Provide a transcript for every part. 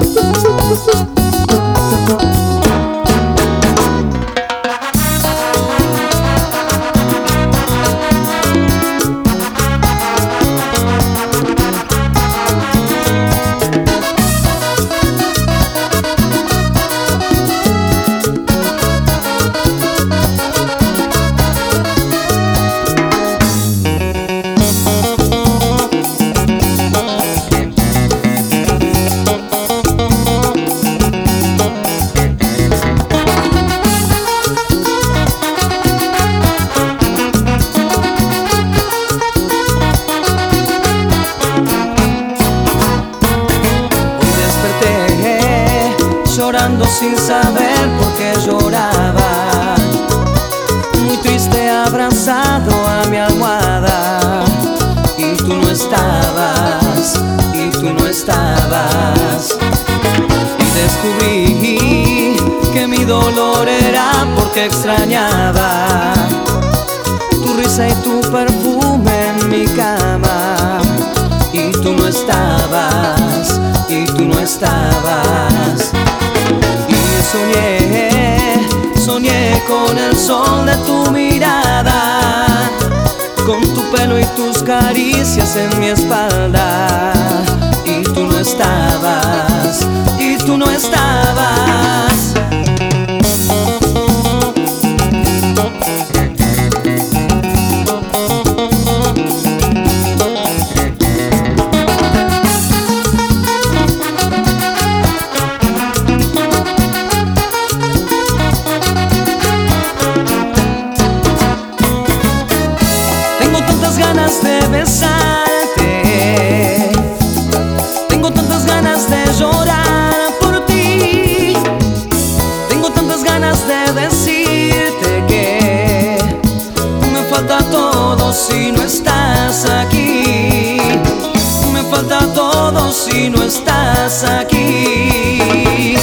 Llorando sin saber por qué lloraba, muy triste abrazado a mi almohada, y tú no estabas, y tú no estabas. Y descubrí que mi dolor era porque extrañaba tu risa y tu perfume en mi cama, y tú no estabas, y tú no estabas. Soñé con el sol de tu mirada, con tu pelo y tus caricias en mi espalda, y tú no estabas, y tú no estabas. Ganas de besarte, tengo tantas ganas de llorar por ti, tengo tantas ganas de decirte que me falta todo si no estás aquí, me falta todo si no estás aquí.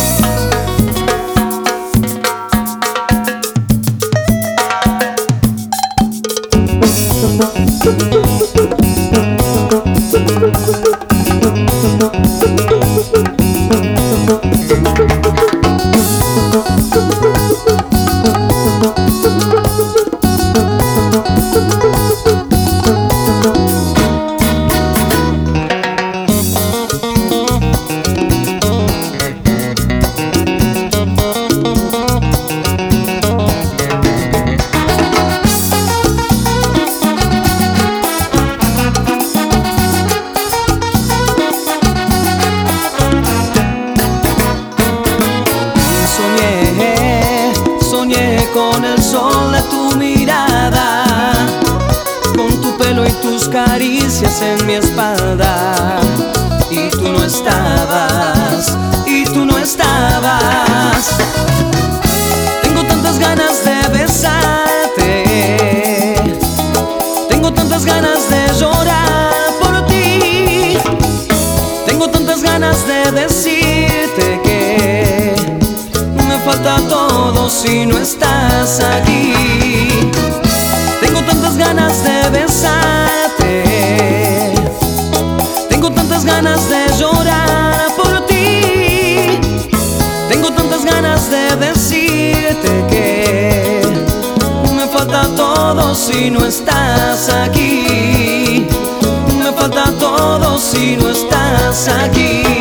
Soñé con el sol de tu mirada, con tu pelo y tus caricias en mi espalda, y tú no estabas, y tú no estabas. Tengo tantas ganas de besarte, tengo tantas ganas de llorar por ti, tengo tantas ganas de decirte que me falta todo si no estás aquí. Tengo tantas ganas de besarte, tengo tantas ganas de llorar por ti, tengo tantas ganas de decirte que me falta todo si no estás aquí, me falta todo si no estás aquí.